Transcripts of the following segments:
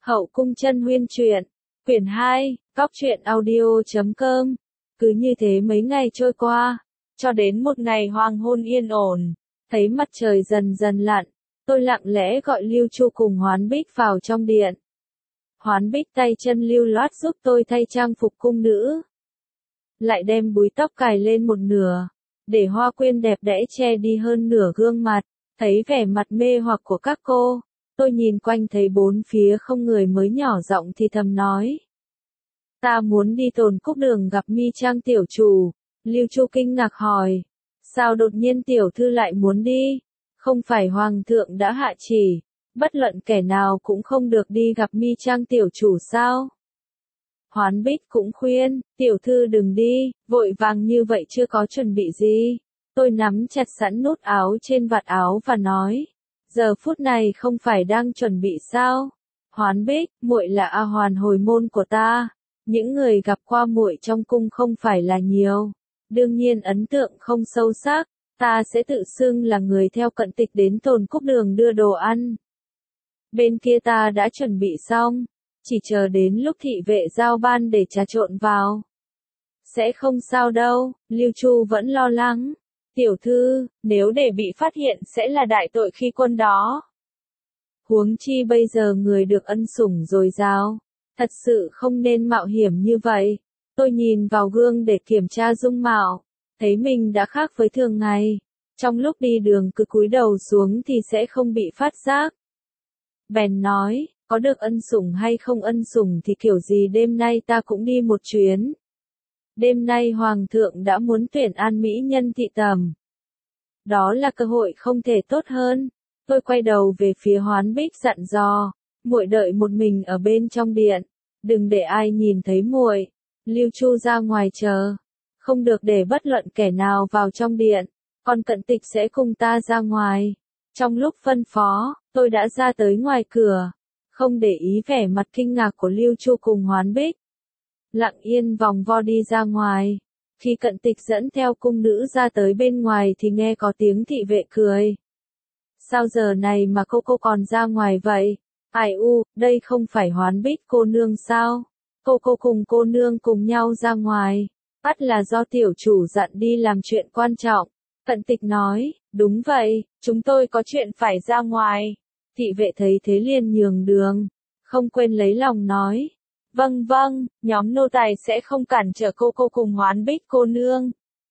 Hậu cung chân huyên truyện, quyển 2, góc truyện audio.com. Cứ như thế mấy ngày trôi qua, cho đến một ngày hoàng hôn yên ổn, thấy mặt trời dần dần lặn, tôi lặng lẽ gọi Lưu Chu cùng Hoán Bích vào trong điện. Hoán Bích tay chân lưu loát giúp tôi thay trang phục cung nữ, lại đem búi tóc cài lên một nửa, để hoa quyên đẹp đẽ che đi hơn nửa gương mặt. Thấy vẻ mặt mê hoặc của các cô, tôi nhìn quanh thấy bốn phía không người mới nhỏ giọng thì thầm nói: ta muốn đi Tồn Cúc Đường gặp Mi Trang tiểu chủ. Lưu Chu kinh ngạc hỏi: sao đột nhiên tiểu thư lại muốn đi? Không phải hoàng thượng đã hạ chỉ, bất luận kẻ nào cũng không được đi gặp Mi Trang tiểu chủ sao? Hoán Bích cũng khuyên: tiểu thư đừng đi, vội vàng như vậy chưa có chuẩn bị gì. Tôi nắm chặt sẵn nút áo trên vạt áo và nói: giờ phút này không phải đang chuẩn bị sao? Hoán Bích, muội là A Hoàn hồi môn của ta, những người gặp qua muội trong cung không phải là nhiều, đương nhiên ấn tượng không sâu sắc, ta sẽ tự xưng là người theo Cận Tịch đến Tồn Cúc Đường đưa đồ ăn. Bên kia ta đã chuẩn bị xong, chỉ chờ đến lúc thị vệ giao ban để trà trộn vào. Sẽ không sao đâu, Lưu Chu vẫn lo lắng. Tiểu thư, nếu để bị phát hiện sẽ là đại tội khi quân đó. Huống chi bây giờ người được ân sủng dồi dào, thật sự không nên mạo hiểm như vậy. Tôi nhìn vào gương để kiểm tra dung mạo, thấy mình đã khác với thường ngày. Trong lúc đi đường cứ cúi đầu xuống thì sẽ không bị phát giác. Bèn nói, có được ân sủng hay không ân sủng thì kiểu gì đêm nay ta cũng đi một chuyến. Đêm nay hoàng thượng đã muốn tuyển an mỹ nhân thị tầm. Đó là cơ hội không thể tốt hơn. Tôi quay đầu về phía Hoán Bích dặn dò, muội đợi một mình ở bên trong điện, đừng để ai nhìn thấy muội. Lưu Chu ra ngoài chờ, không được để bất luận kẻ nào vào trong điện, còn Cận Tịch sẽ cùng ta ra ngoài. Trong lúc phân phó, tôi đã ra tới ngoài cửa, không để ý vẻ mặt kinh ngạc của Lưu Chu cùng Hoán Bích. Lặng yên vòng vo đi ra ngoài. Khi Cận Tịch dẫn theo cung nữ ra tới bên ngoài thì nghe có tiếng thị vệ cười. Sao giờ này mà cô còn ra ngoài vậy? Ai u, đây không phải Hoán Bích cô nương sao? Cô cùng cô nương cùng nhau ra ngoài. Ắt là do tiểu chủ dặn đi làm chuyện quan trọng. Cận Tịch nói, đúng vậy, chúng tôi có chuyện phải ra ngoài. Thị vệ thấy thế liền nhường đường, không quên lấy lòng nói. Vâng, nhóm nô tài sẽ không cản trở cô cùng Hoán Bích cô nương.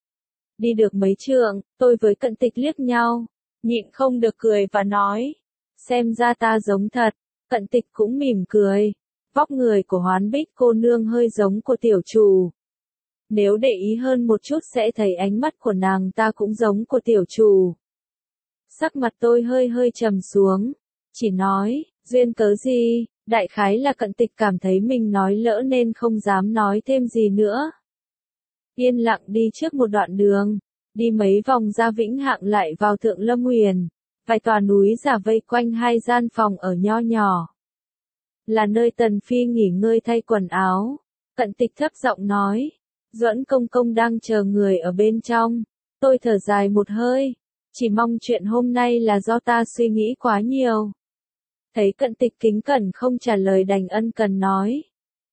Đi được mấy trượng, tôi với Cận Tịch liếc nhau, nhịn không được cười và nói, xem ra ta giống thật. Cận Tịch cũng mỉm cười, vóc người của Hoán Bích cô nương hơi giống của tiểu chủ. Nếu để ý hơn một chút sẽ thấy ánh mắt của nàng ta cũng giống của tiểu chủ. Sắc mặt tôi hơi trầm xuống, chỉ nói, duyên cớ gì? Đại khái là Cận Tịch cảm thấy mình nói lỡ nên không dám nói thêm gì nữa. Yên lặng đi trước một đoạn đường, đi mấy vòng ra Vĩnh Hạng lại vào Thượng Lâm Huyền, vài tòa núi giả vây quanh hai gian phòng ở nho nhỏ. Là nơi Tần Phi nghỉ ngơi thay quần áo. Cận Tịch thấp giọng nói, Duẫn công công đang chờ người ở bên trong. Tôi thở dài một hơi, chỉ mong chuyện hôm nay là do ta suy nghĩ quá nhiều. Thấy Cận Tịch kính cẩn không trả lời đành ân cần nói.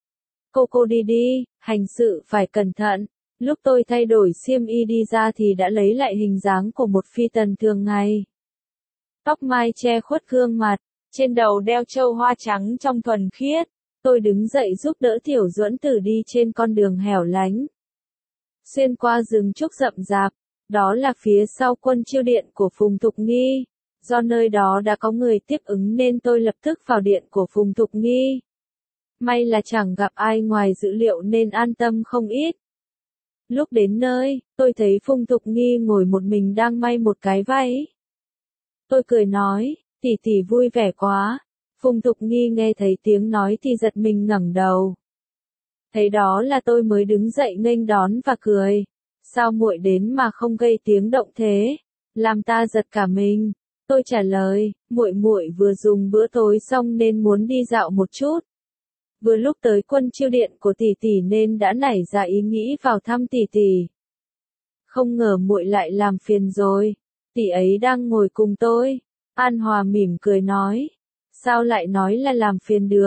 Cô đi, hành sự phải cẩn thận. Lúc tôi thay đổi xiêm y đi ra thì đã lấy lại hình dáng của một phi tần thường ngày. Tóc mai che khuất gương mặt, trên đầu đeo châu hoa trắng trong thuần khiết. Tôi đứng dậy giúp đỡ Tiểu Duẫn Tử đi trên con đường hẻo lánh. Xuyên qua rừng trúc rậm rạp, đó là phía sau Quân Chiêu điện của Phùng Thục Nghi. Do nơi đó đã có người tiếp ứng nên tôi lập tức vào điện của Phùng Thục Nghi. May là chẳng gặp ai ngoài dữ liệu nên an tâm không ít. Lúc đến nơi, tôi thấy Phùng Thục Nghi ngồi một mình đang may một cái váy. Tôi cười nói, tỷ vui vẻ quá. Phùng Thục Nghi nghe thấy tiếng nói thì giật mình ngẩng đầu. Thấy đó là tôi mới đứng dậy nghênh đón và cười. Sao muội đến mà không gây tiếng động thế? Làm ta giật cả mình. Tôi trả lời, muội vừa dùng bữa tối xong nên muốn đi dạo một chút. Vừa lúc tới Quân Chiêu điện của tỷ nên đã nảy ra ý nghĩ vào thăm tỷ. Không ngờ muội lại làm phiền rồi. Tỷ ấy đang ngồi cùng tôi. An Hòa mỉm cười nói, sao lại nói là làm phiền được?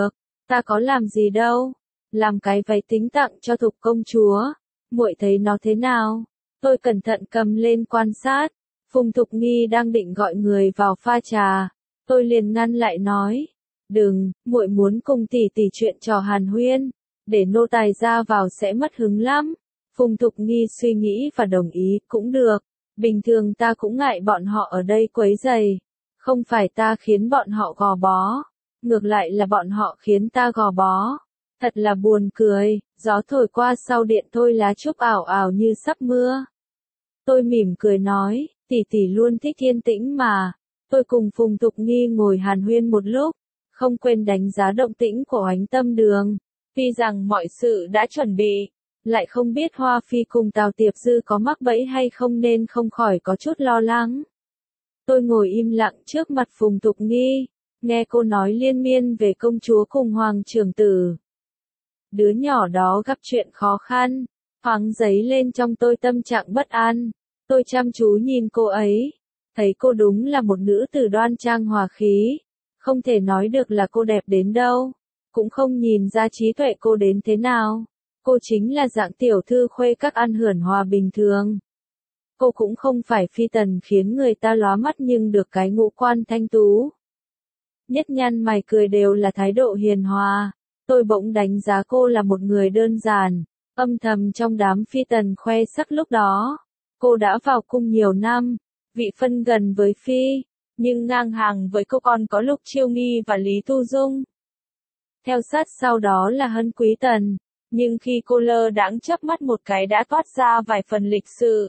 Ta có làm gì đâu, làm cái váy tính tặng cho Thục công chúa, muội thấy nó thế nào? Tôi cẩn thận cầm lên quan sát, Phùng Thục Nghi đang định gọi người vào pha trà, tôi liền ngăn lại nói, đừng, muội muốn cùng tỷ tỷ chuyện trò hàn huyên, để nô tài ra vào sẽ mất hứng lắm. Phùng Thục Nghi suy nghĩ và đồng ý, cũng được, bình thường ta cũng ngại bọn họ ở đây quấy rầy, không phải ta khiến bọn họ gò bó, ngược lại là bọn họ khiến ta gò bó. Thật là buồn cười, gió thổi qua sau điện tôi lá trúc ảo ảo như sắp mưa. Tôi mỉm cười nói, tỷ tỷ luôn thích yên tĩnh mà. Tôi cùng Phùng Thục Nghi ngồi hàn huyên một lúc, không quên đánh giá động tĩnh của Oánh Tâm Đường. Tuy rằng mọi sự đã chuẩn bị, lại không biết Hoa Phi cùng Tào Tiệp Dư có mắc bẫy hay không nên không khỏi có chút lo lắng. Tôi ngồi im lặng trước mặt Phùng Thục Nghi, nghe cô nói liên miên về công chúa cùng hoàng trưởng tử. Đứa nhỏ đó gặp chuyện khó khăn, thoáng dấy lên trong tôi tâm trạng bất an. Tôi chăm chú nhìn cô ấy, thấy cô đúng là một nữ tử đoan trang hòa khí, không thể nói được là cô đẹp đến đâu, cũng không nhìn ra trí tuệ cô đến thế nào. Cô chính là dạng tiểu thư khuê các ăn hưởng hòa bình thường. Cô cũng không phải phi tần khiến người ta lóa mắt nhưng được cái ngũ quan thanh tú. Nhất nhăn mày cười đều là thái độ hiền hòa. Tôi bỗng đánh giá cô là một người đơn giản, âm thầm trong đám phi tần khoe sắc lúc đó. Cô đã vào cung nhiều năm, vị phân gần với phi, nhưng ngang hàng với cô còn có Lục Chiêu Nghi và Lý Tu Dung. Theo sát sau đó là Hân Quý Tần, nhưng khi cô lơ đãng chớp mắt một cái đã toát ra vài phần lịch sự.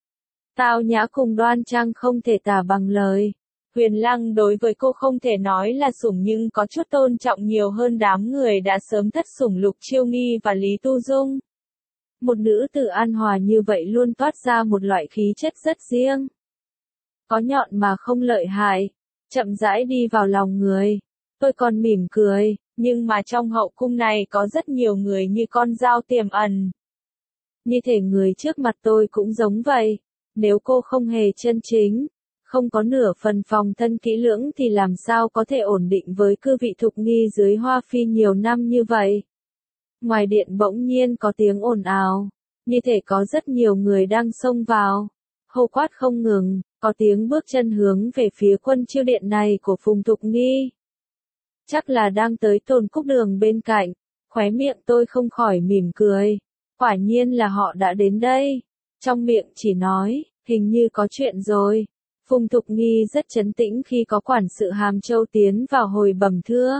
Tao nhã cùng đoan trang không thể tả bằng lời. Huyền Lăng đối với cô không thể nói là sủng nhưng có chút tôn trọng nhiều hơn đám người đã sớm thất sủng Lục Chiêu Nghi và Lý Tu Dung. Một nữ tử an hòa như vậy luôn toát ra một loại khí chất rất riêng. Có nhọn mà không lợi hại, chậm rãi đi vào lòng người. Tôi còn mỉm cười, nhưng mà trong hậu cung này có rất nhiều người như con dao tiềm ẩn. Như thể người trước mặt tôi cũng giống vậy. Nếu cô không hề chân chính, không có nửa phần phòng thân kỹ lưỡng thì làm sao có thể ổn định với cư vị Thục Nghi dưới Hoa Phi nhiều năm như vậy. Ngoài điện bỗng nhiên có tiếng ồn ào, như thể có rất nhiều người đang xông vào, hô quát không ngừng, có tiếng bước chân hướng về phía Quân Chiêu điện này của Phùng Thục Nghi. Chắc là đang tới Tôn Cúc Đường bên cạnh, khóe miệng tôi không khỏi mỉm cười, quả nhiên là họ đã đến đây. Trong miệng chỉ nói, hình như có chuyện rồi. Phùng Thục Nghi rất trấn tĩnh khi có quản sự Hàm Châu tiến vào hồi bẩm thưa.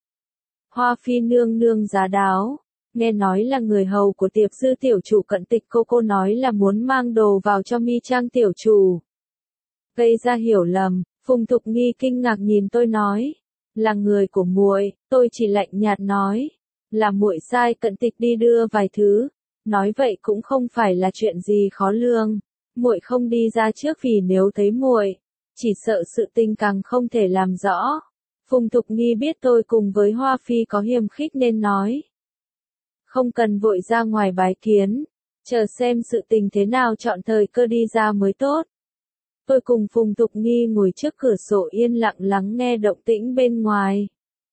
Hoa Phi nương nương giá đáo, nghe nói là người hầu của Tiệp Dư tiểu chủ Cận Tịch cô nói là muốn mang đồ vào cho Mi Trang tiểu chủ. Gây ra hiểu lầm, Phùng Thục Nghi kinh ngạc nhìn tôi nói, là người của muội. Tôi chỉ lạnh nhạt nói, là muội sai Cận Tịch đi đưa vài thứ. Nói vậy cũng không phải là chuyện gì khó lường. Muội không đi ra trước vì nếu thấy muội, chỉ sợ sự tình càng không thể làm rõ. Phùng Thục Nghi biết tôi cùng với Hoa Phi có hiềm khích nên nói, không cần vội ra ngoài bái kiến, chờ xem sự tình thế nào chọn thời cơ đi ra mới tốt. Tôi cùng Phùng Thục Nghi ngồi trước cửa sổ yên lặng lắng nghe động tĩnh bên ngoài.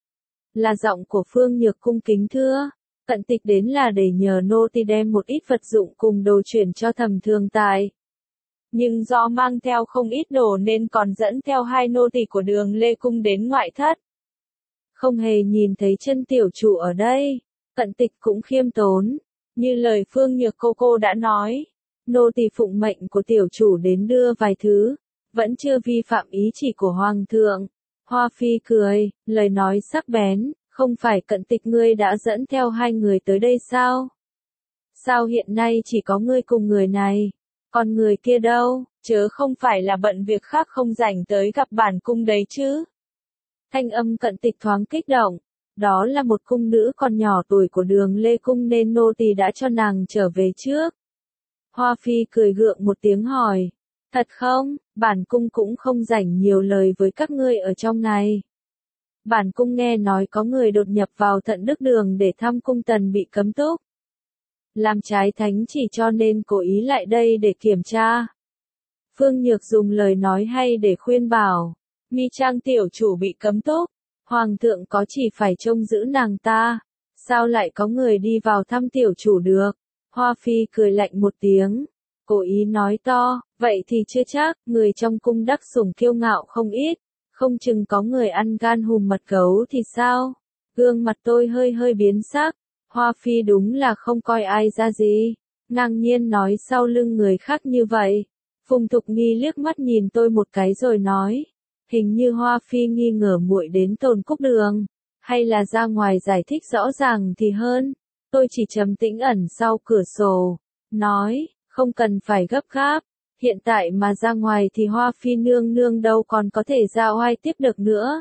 Là giọng của Phương Nhược cung kính thưa. Cận Tịch đến là để nhờ nô tỳ đem một ít vật dụng cùng đồ chuyển cho Thẩm Thường Tài. Nhưng do mang theo không ít đồ nên còn dẫn theo hai nô tỳ của Đường Lê Cung đến ngoại thất. Không hề nhìn thấy chân tiểu chủ ở đây. Cận Tịch cũng khiêm tốn. Như lời Phương Nhược cô đã nói. Nô tỳ phụng mệnh của tiểu chủ đến đưa vài thứ. Vẫn chưa vi phạm ý chỉ của Hoàng thượng. Hoa Phi cười, lời nói sắc bén. Không phải Cận Tịch ngươi đã dẫn theo hai người tới đây sao? Sao hiện nay chỉ có ngươi cùng người này? Còn người kia đâu? Chớ không phải là bận việc khác không rảnh tới gặp bản cung đấy chứ? Thanh âm Cận Tịch thoáng kích động. Đó là một cung nữ còn nhỏ tuổi của Đường Lê Cung nên nô tỳ đã cho nàng trở về trước. Hoa Phi cười gượng một tiếng hỏi. Thật không? Bản cung cũng không rảnh nhiều lời với các ngươi ở trong này. Bản cung nghe nói có người đột nhập vào Thận Đức Đường để thăm cung tần bị cấm túc. Làm trái thánh chỉ cho nên cố ý lại đây để kiểm tra. Phương Nhược dùng lời nói hay để khuyên bảo. Mi Trang tiểu chủ bị cấm túc. Hoàng thượng có chỉ phải trông giữ nàng ta, sao lại có người đi vào thăm tiểu chủ được? Hoa Phi cười lạnh một tiếng, cố ý nói to, vậy thì chưa chắc, người trong cung đắc sủng kiêu ngạo không ít, không chừng có người ăn gan hùm mật gấu thì sao? Gương mặt tôi hơi hơi biến sắc, Hoa Phi đúng là không coi ai ra gì, ngang nhiên nói sau lưng người khác như vậy. Phùng Thục Nghi liếc mắt nhìn tôi một cái rồi nói, hình như Hoa Phi nghi ngờ muội đến Tôn Cúc Đường, hay là ra ngoài giải thích rõ ràng thì hơn. Tôi chỉ trầm tĩnh ẩn sau cửa sổ, nói, không cần phải gấp gáp, hiện tại mà ra ngoài thì Hoa Phi nương nương đâu còn có thể ra oai tiếp được nữa.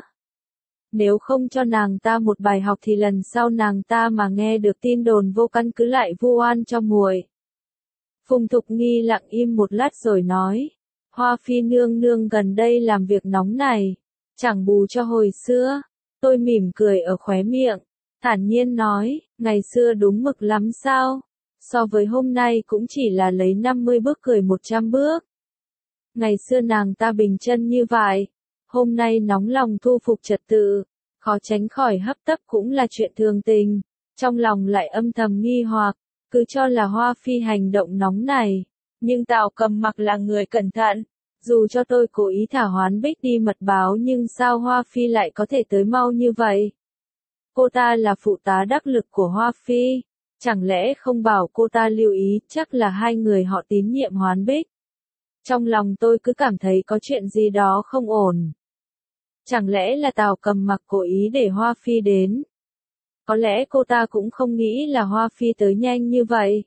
Nếu không cho nàng ta một bài học thì lần sau nàng ta mà nghe được tin đồn vô căn cứ lại vu oan cho muội. Phùng Thục Nghi lặng im một lát rồi nói, Hoa Phi nương nương gần đây làm việc nóng này, chẳng bù cho hồi xưa. Tôi mỉm cười ở khóe miệng, thản nhiên nói, ngày xưa đúng mực lắm sao, so với hôm nay cũng chỉ là lấy 50 bước cười 100 bước. Ngày xưa nàng ta bình chân như vậy, hôm nay nóng lòng thu phục trật tự, khó tránh khỏi hấp tấp cũng là chuyện thường tình, trong lòng lại âm thầm nghi hoặc, cứ cho là Hoa Phi hành động nóng này, nhưng Tào Cầm Mặc là người cẩn thận, dù cho tôi cố ý thả Hoán Bích đi mật báo nhưng sao Hoa Phi lại có thể tới mau như vậy? Cô ta là phụ tá đắc lực của Hoa Phi, chẳng lẽ không bảo cô ta lưu ý, chắc là hai người họ tín nhiệm Hoán Bích. Trong lòng tôi cứ cảm thấy có chuyện gì đó không ổn. Chẳng lẽ là Tào Cầm Mặc cố ý để Hoa Phi đến? Có lẽ cô ta cũng không nghĩ là Hoa Phi tới nhanh như vậy.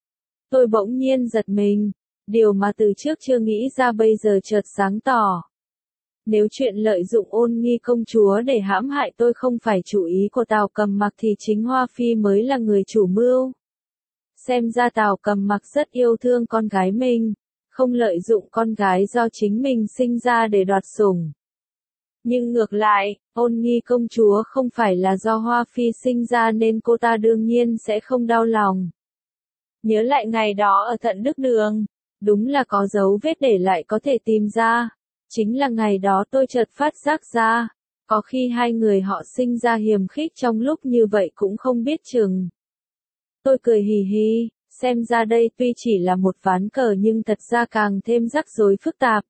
Tôi bỗng nhiên giật mình, điều mà từ trước chưa nghĩ ra bây giờ chợt sáng tỏ. Nếu chuyện lợi dụng Ôn Nghi công chúa để hãm hại tôi không phải chủ ý của Tào Cầm Mặc thì chính Hoa Phi mới là người chủ mưu. Xem ra Tào Cầm Mặc rất yêu thương con gái mình, không lợi dụng con gái do chính mình sinh ra để đoạt sủng. Nhưng ngược lại, Ôn Nghi công chúa không phải là do Hoa Phi sinh ra nên cô ta đương nhiên sẽ không đau lòng. Nhớ lại ngày đó ở Thận Đức Đường, đúng là có dấu vết để lại có thể tìm ra. Chính là ngày đó tôi chợt phát giác ra, có khi hai người họ sinh ra hiềm khích trong lúc như vậy cũng không biết chừng. Tôi cười hì hì, xem ra đây tuy chỉ là một ván cờ nhưng thật ra càng thêm rắc rối phức tạp.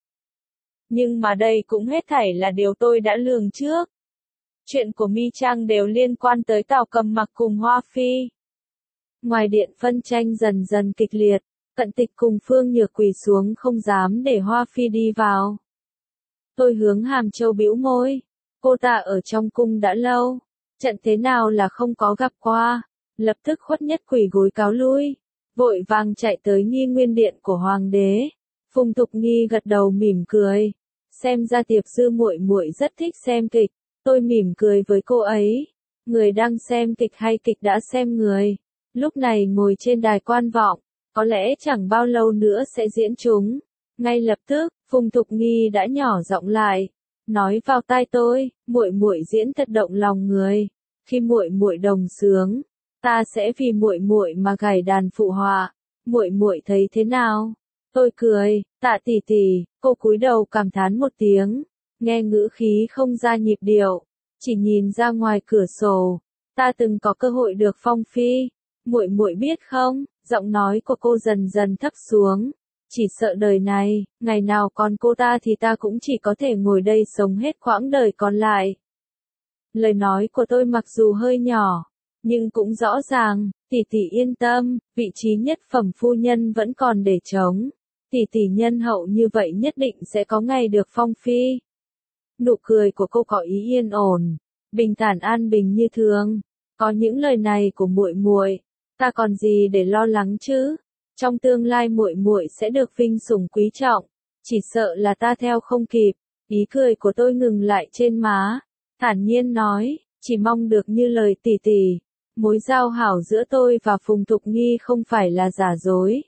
Nhưng mà đây cũng hết thảy là điều tôi đã lường trước. Chuyện của Mi Trang đều liên quan tới Tào Cầm Mặc cùng Hoa Phi. Ngoài điện phân tranh dần dần kịch liệt, Cận Tịch cùng Phương Nhược quỳ xuống không dám để Hoa Phi đi vào. Tôi hướng Hàm Châu bĩu môi, cô ta ở trong cung đã lâu, trận thế nào là không có gặp qua, lập tức khuất nhất quỳ gối cáo lui, vội vàng chạy tới Nghi Nguyên điện của hoàng đế. Phùng Thục Nghi gật đầu mỉm cười, xem ra Tiệp Dư muội muội rất thích xem kịch. Tôi mỉm cười với cô ấy, người đang xem kịch hay kịch đã xem người, lúc này ngồi trên đài quan vọng, có lẽ chẳng bao lâu nữa sẽ diễn chúng. Ngay lập tức, Phùng Thục Nghi đã nhỏ giọng lại, nói vào tai tôi, muội muội diễn thật động lòng người, khi muội muội đồng sướng, ta sẽ vì muội muội mà gảy đàn phụ họa, muội muội thấy thế nào? Tôi cười, Tạ tỷ tỷ, cô cúi đầu cảm thán một tiếng, nghe ngữ khí không ra nhịp điệu, chỉ nhìn ra ngoài cửa sổ, ta từng có cơ hội được phong phi, muội muội biết không? Giọng nói của cô dần dần thấp xuống, chỉ sợ đời này, ngày nào còn cô ta thì ta cũng chỉ có thể ngồi đây sống hết quãng đời còn lại. Lời nói của tôi mặc dù hơi nhỏ, nhưng cũng rõ ràng, tỷ tỷ yên tâm, vị trí nhất phẩm phu nhân vẫn còn để trống. Tỷ tỷ nhân hậu như vậy nhất định sẽ có ngày được phong phi. Nụ cười của cô có ý yên ổn, bình thản an bình như thường. Có những lời này của muội muội, ta còn gì để lo lắng chứ? Trong tương lai muội muội sẽ được vinh sủng quý trọng, chỉ sợ là ta theo không kịp. Ý cười của tôi ngừng lại trên má, thản nhiên nói, chỉ mong được như lời tỷ tỷ. Mối giao hảo giữa tôi và Phùng Thục Nghi không phải là giả dối.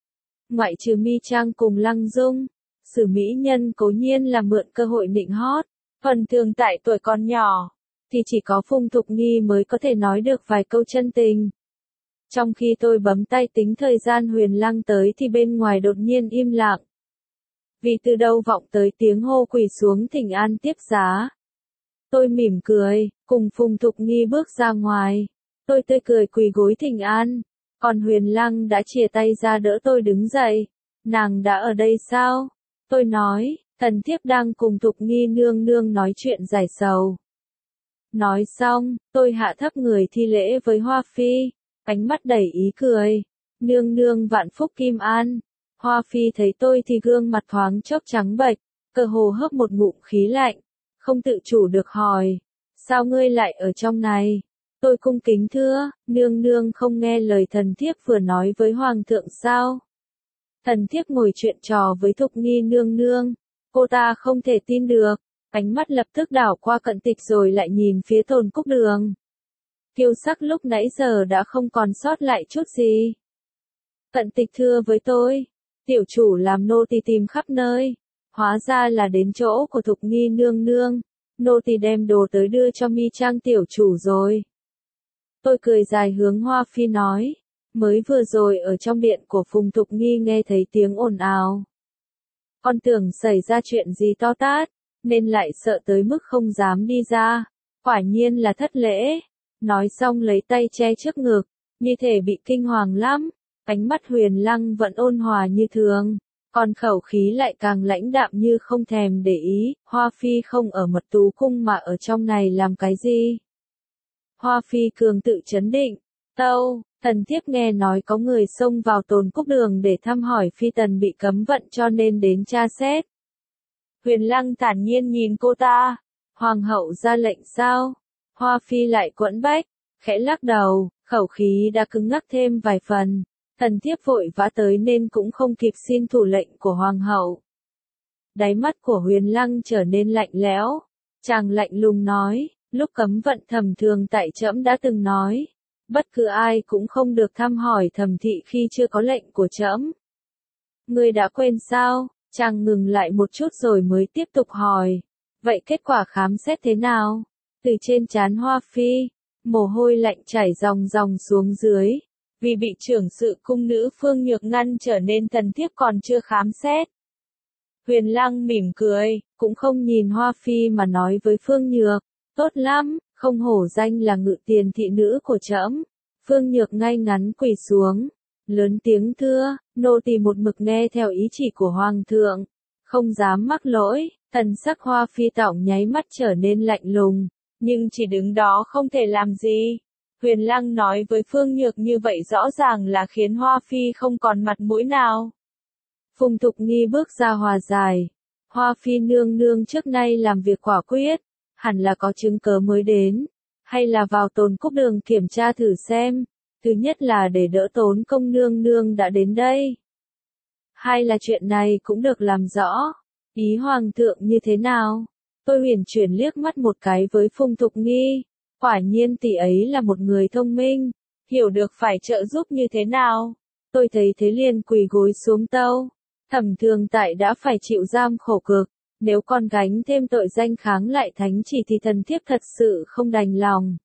Ngoại trừ Mi Trang cùng Lăng Dung, Sử mỹ nhân cố nhiên là mượn cơ hội nịnh hót, phần thường tại tuổi còn nhỏ, thì chỉ có Phùng Thục Nghi mới có thể nói được vài câu chân tình. Trong khi tôi bấm tay tính thời gian Huyền Lăng tới thì bên ngoài đột nhiên im lặng. Vì từ đâu vọng tới tiếng hô quỳ xuống thỉnh an tiếp giá. Tôi mỉm cười, cùng Phùng Thục Nghi bước ra ngoài. Tôi tươi cười quỳ gối thỉnh an. Còn Huyền Lăng đã chìa tay ra đỡ tôi đứng dậy. Nàng đã ở đây sao? Tôi nói, thần thiếp đang cùng Thục Nghi nương nương nói chuyện giải sầu. Nói xong, tôi hạ thấp người thi lễ với Hoa Phi, ánh mắt đầy ý cười. Nương nương vạn phúc kim an. Hoa Phi thấy tôi thì gương mặt thoáng chốc trắng bệch, cơ hồ hớp một ngụm khí lạnh, không tự chủ được hỏi, sao ngươi lại ở trong này? Tôi cung kính thưa, nương nương không nghe lời thần thiếp vừa nói với hoàng thượng sao? Thần thiếp ngồi chuyện trò với Thục Nghi nương nương, cô ta không thể tin được, ánh mắt lập tức đảo qua Cận Tịch rồi lại nhìn phía Tôn Cúc Đường. Kiêu sắc lúc nãy giờ đã không còn sót lại chút gì. Cận Tịch thưa với tôi, tiểu chủ làm nô tỳ tìm khắp nơi, hóa ra là đến chỗ của Thục Nghi nương nương, nô tỳ đem đồ tới đưa cho mi trang tiểu chủ rồi. Tôi cười dài hướng Hoa Phi nói, mới vừa rồi ở trong điện của Phùng Thục Nghi nghe thấy tiếng ồn ào. Con tưởng xảy ra chuyện gì to tát, nên lại sợ tới mức không dám đi ra, quả nhiên là thất lễ. Nói xong lấy tay che trước ngực, như thể bị kinh hoàng lắm, ánh mắt Huyền Lăng vẫn ôn hòa như thường, còn khẩu khí lại càng lãnh đạm như không thèm để ý, Hoa Phi không ở Mật Tú Cung mà ở trong này làm cái gì? Hoa Phi cường tự chấn định, tâu, thần thiếp nghe nói có người xông vào Tôn Cúc Đường để thăm hỏi phi tần bị cấm vận cho nên đến tra xét. Huyền Lăng thản nhiên nhìn cô ta, hoàng hậu ra lệnh sao? Hoa Phi lại quẫn bách, khẽ lắc đầu, khẩu khí đã cứng ngắc thêm vài phần, thần thiếp vội vã tới nên cũng không kịp xin thủ lệnh của hoàng hậu. Đáy mắt của Huyền Lăng trở nên lạnh lẽo, chàng lạnh lùng nói, lúc cấm vận Thẩm Thường tại trẫm đã từng nói, bất cứ ai cũng không được thăm hỏi Thẩm thị khi chưa có lệnh của trẫm. Ngươi đã quên sao? Chàng ngừng lại một chút rồi mới tiếp tục hỏi, vậy kết quả khám xét thế nào? Từ trên trán Hoa Phi, mồ hôi lạnh chảy ròng ròng xuống dưới, vì bị trưởng sự cung nữ Phương Nhược ngăn trở nên thần thiếp còn chưa khám xét. Huyền Lăng mỉm cười, cũng không nhìn Hoa Phi mà nói với Phương Nhược, tốt lắm, không hổ danh là ngự tiền thị nữ của trẫm. Phương Nhược ngay ngắn quỳ xuống, lớn tiếng thưa, nô tỳ một mực nghe theo ý chỉ của hoàng thượng, không dám mắc lỗi. Thần sắc Hoa Phi tỏng nháy mắt trở nên lạnh lùng, nhưng chỉ đứng đó không thể làm gì. Huyền Lăng nói với Phương Nhược như vậy rõ ràng là khiến Hoa Phi không còn mặt mũi nào. Phùng Thục Nghi bước ra hòa giải, Hoa Phi nương nương trước nay làm việc quả quyết, hẳn là có chứng cớ mới đến, hay là vào Tôn Cúc Đường kiểm tra thử xem, thứ nhất là để đỡ tốn công nương nương đã đến đây. Hai là chuyện này cũng được làm rõ, ý hoàng thượng như thế nào? Tôi huyền chuyển liếc mắt một cái với Phùng Thục Nghi, quả nhiên tỷ ấy là một người thông minh, hiểu được phải trợ giúp như thế nào. Tôi thấy thế liền quỳ gối xuống tâu, Thẩm Thường tại đã phải chịu giam khổ cực, nếu còn gánh thêm tội danh kháng lại thánh chỉ thì thần thiếp thật sự không đành lòng.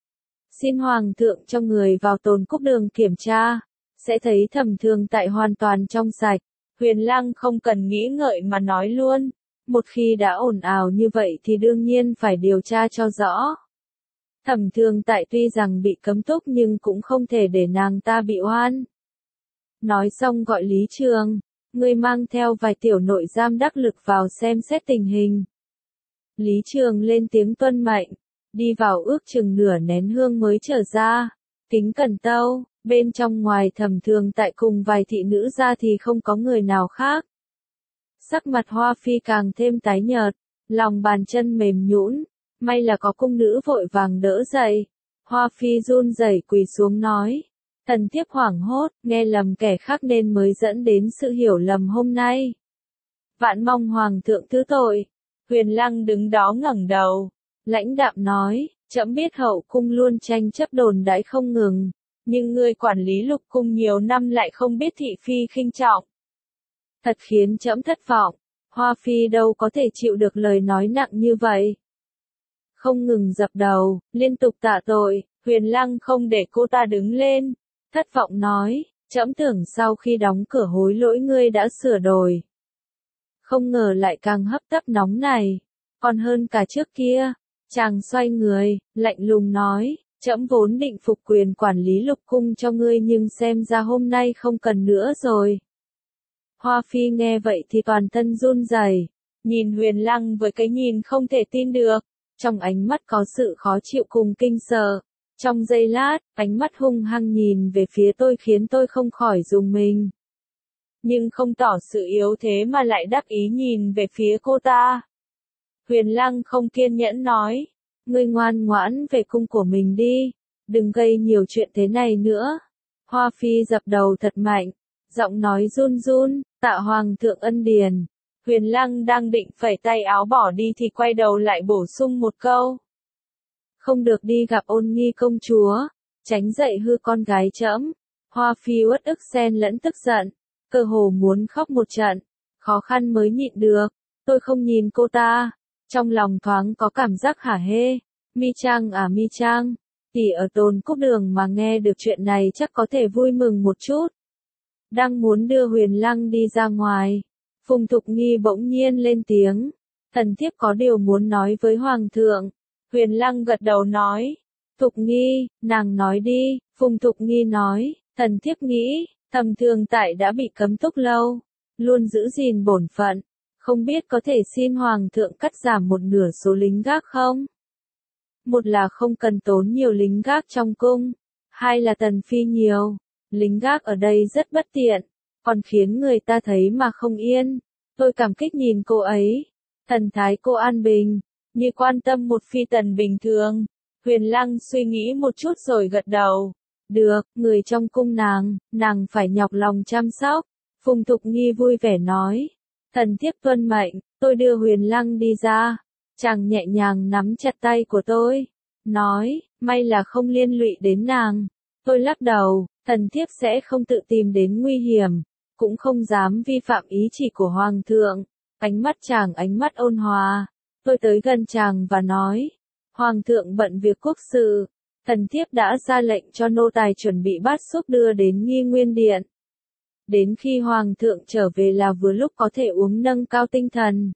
Xin hoàng thượng cho người vào Tôn Cúc Đường kiểm tra, sẽ thấy Thẩm Thường tại hoàn toàn trong sạch. Huyền Lăng không cần nghĩ ngợi mà nói luôn, một khi đã ồn ào như vậy thì đương nhiên phải điều tra cho rõ. Thẩm Thường tại tuy rằng bị cấm túc nhưng cũng không thể để nàng ta bị oan. Nói xong gọi Lý Trường, ngươi mang theo vài tiểu nội giam đắc lực vào xem xét tình hình. Lý Trường lên tiếng tuân mệnh, đi vào ước chừng nửa nén hương mới trở ra, kính cẩn tâu. Bên trong ngoài Thẩm Thường tại cùng vài thị nữ ra thì không có người nào khác. Sắc mặt Hoa Phi càng thêm tái nhợt, lòng bàn chân mềm nhũn, may là có cung nữ vội vàng đỡ dậy. Hoa Phi run rẩy quỳ xuống nói, thần thiếp hoảng hốt, nghe lầm kẻ khác nên mới dẫn đến sự hiểu lầm hôm nay. Vạn mong hoàng thượng thứ tội. Huyền Lăng đứng đó ngẩng đầu, lãnh đạm nói, trẫm biết hậu cung luôn tranh chấp đồn đãi không ngừng. Nhưng người quản lý lục cung nhiều năm lại không biết thị phi khinh trọng. Thật khiến trẫm thất vọng, Hoa Phi đâu có thể chịu được lời nói nặng như vậy. Không ngừng dập đầu, liên tục tạ tội, Huyền Lăng không để cô ta đứng lên, thất vọng nói, trẫm tưởng sau khi đóng cửa hối lỗi ngươi đã sửa đổi. Không ngờ lại càng hấp tấp nóng này, còn hơn cả trước kia. Chàng xoay người, lạnh lùng nói, trẫm vốn định phục quyền quản lý lục cung cho ngươi nhưng xem ra hôm nay không cần nữa rồi. Hoa Phi nghe vậy thì toàn thân run rẩy, nhìn Huyền Lăng với cái nhìn không thể tin được, trong ánh mắt có sự khó chịu cùng kinh sợ. Trong giây lát, ánh mắt hung hăng nhìn về phía tôi khiến tôi không khỏi rùng mình. Nhưng không tỏ sự yếu thế mà lại đắc ý nhìn về phía cô ta. Huyền Lăng không kiên nhẫn nói, ngươi ngoan ngoãn về cung của mình đi, đừng gây nhiều chuyện thế này nữa. Hoa Phi dập đầu thật mạnh, giọng nói run run, tạ hoàng thượng ân điển. Huyền Lăng đang định phẩy tay áo bỏ đi thì quay đầu lại bổ sung một câu. Không được đi gặp Ôn Nghi công chúa, tránh dậy hư con gái trẫm. Hoa Phi uất ức xen lẫn tức giận, cơ hồ muốn khóc một trận, khó khăn mới nhịn được. Tôi không nhìn cô ta, trong lòng thoáng có cảm giác hả hê. Mi Trang à Mi Trang, thì ở Tôn Cúc Đường mà nghe được chuyện này chắc có thể vui mừng một chút. Đang muốn đưa Huyền Lăng đi ra ngoài, Phùng Thục Nghi bỗng nhiên lên tiếng, thần thiếp có điều muốn nói với Hoàng thượng. Huyền Lăng gật đầu nói, Thục Nghi, nàng nói đi. Phùng Thục Nghi nói, thần thiếp nghĩ, Thẩm Thường Tại đã bị cấm túc lâu, luôn giữ gìn bổn phận, không biết có thể xin Hoàng thượng cắt giảm một nửa số lính gác không? Một là không cần tốn nhiều lính gác trong cung, hai là tần phi nhiều, lính gác ở đây rất bất tiện, còn khiến người ta thấy mà không yên. Tôi cảm kích nhìn cô ấy, thần thái cô an bình, như quan tâm một phi tần bình thường. Huyền Lăng suy nghĩ một chút rồi gật đầu. Được, người trong cung nàng phải nhọc lòng chăm sóc. Phùng Thục Nghi vui vẻ nói. Thần thiếp tuân mệnh, tôi đưa Huyền Lăng đi ra. Chàng nhẹ nhàng nắm chặt tay của tôi, nói, may là không liên lụy đến nàng. Tôi lắc đầu, thần thiếp sẽ không tự tìm đến nguy hiểm, cũng không dám vi phạm ý chỉ của Hoàng thượng. Ánh mắt chàng ánh mắt ôn hòa. Tôi tới gần chàng và nói, Hoàng thượng bận việc quốc sự, thần thiếp đã ra lệnh cho nô tài chuẩn bị bát súp đưa đến Nghi Nguyên Điện. Đến khi Hoàng thượng trở về là vừa lúc có thể uống nâng cao tinh thần.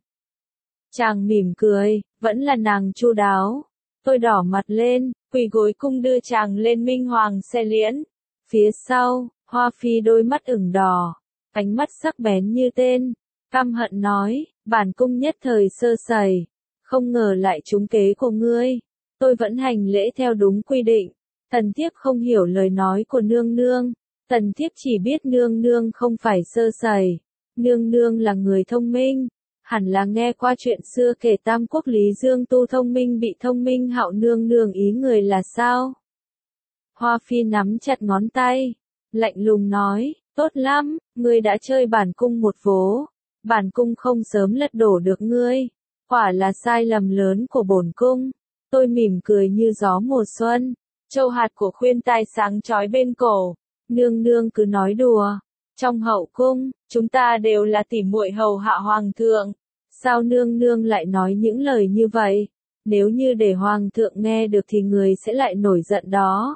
Chàng mỉm cười, vẫn là nàng chu đáo. Tôi đỏ mặt lên, quỳ gối cung đưa chàng lên Minh Hoàng xe liễn. Phía sau, Hoa Phi đôi mắt ửng đỏ, ánh mắt sắc bén như tên, căm hận nói, bản cung nhất thời sơ sẩy, không ngờ lại trúng kế của ngươi. Tôi vẫn hành lễ theo đúng quy định, thần thiếp không hiểu lời nói của nương nương, thần thiếp chỉ biết nương nương không phải sơ sẩy, nương nương là người thông minh, hẳn là nghe qua chuyện xưa kể Tam Quốc Lý Dương Tu thông minh bị thông minh hạo nương nương ý người là sao? Hoa Phi nắm chặt ngón tay, lạnh lùng nói, tốt lắm, ngươi đã chơi bản cung một vố, bản cung không sớm lật đổ được ngươi, quả là sai lầm lớn của bổn cung. Tôi mỉm cười như gió mùa xuân, châu hạt của khuyên tai sáng chói bên cổ, nương nương cứ nói đùa, trong hậu cung, chúng ta đều là tỉ muội hầu hạ Hoàng thượng, sao nương nương lại nói những lời như vậy, nếu như để Hoàng thượng nghe được thì người sẽ lại nổi giận đó.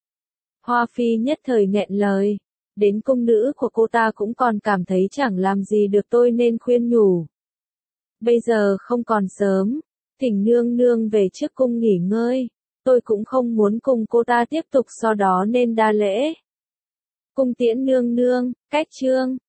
Hoa Phi nhất thời nghẹn lời, đến cung nữ của cô ta cũng còn cảm thấy chẳng làm gì được tôi nên khuyên nhủ. Bây giờ không còn sớm, thỉnh nương nương về trước cung nghỉ ngơi, tôi cũng không muốn cùng cô ta tiếp tục sau đó nên đa lễ. Cung tiễn nương nương, cách chương.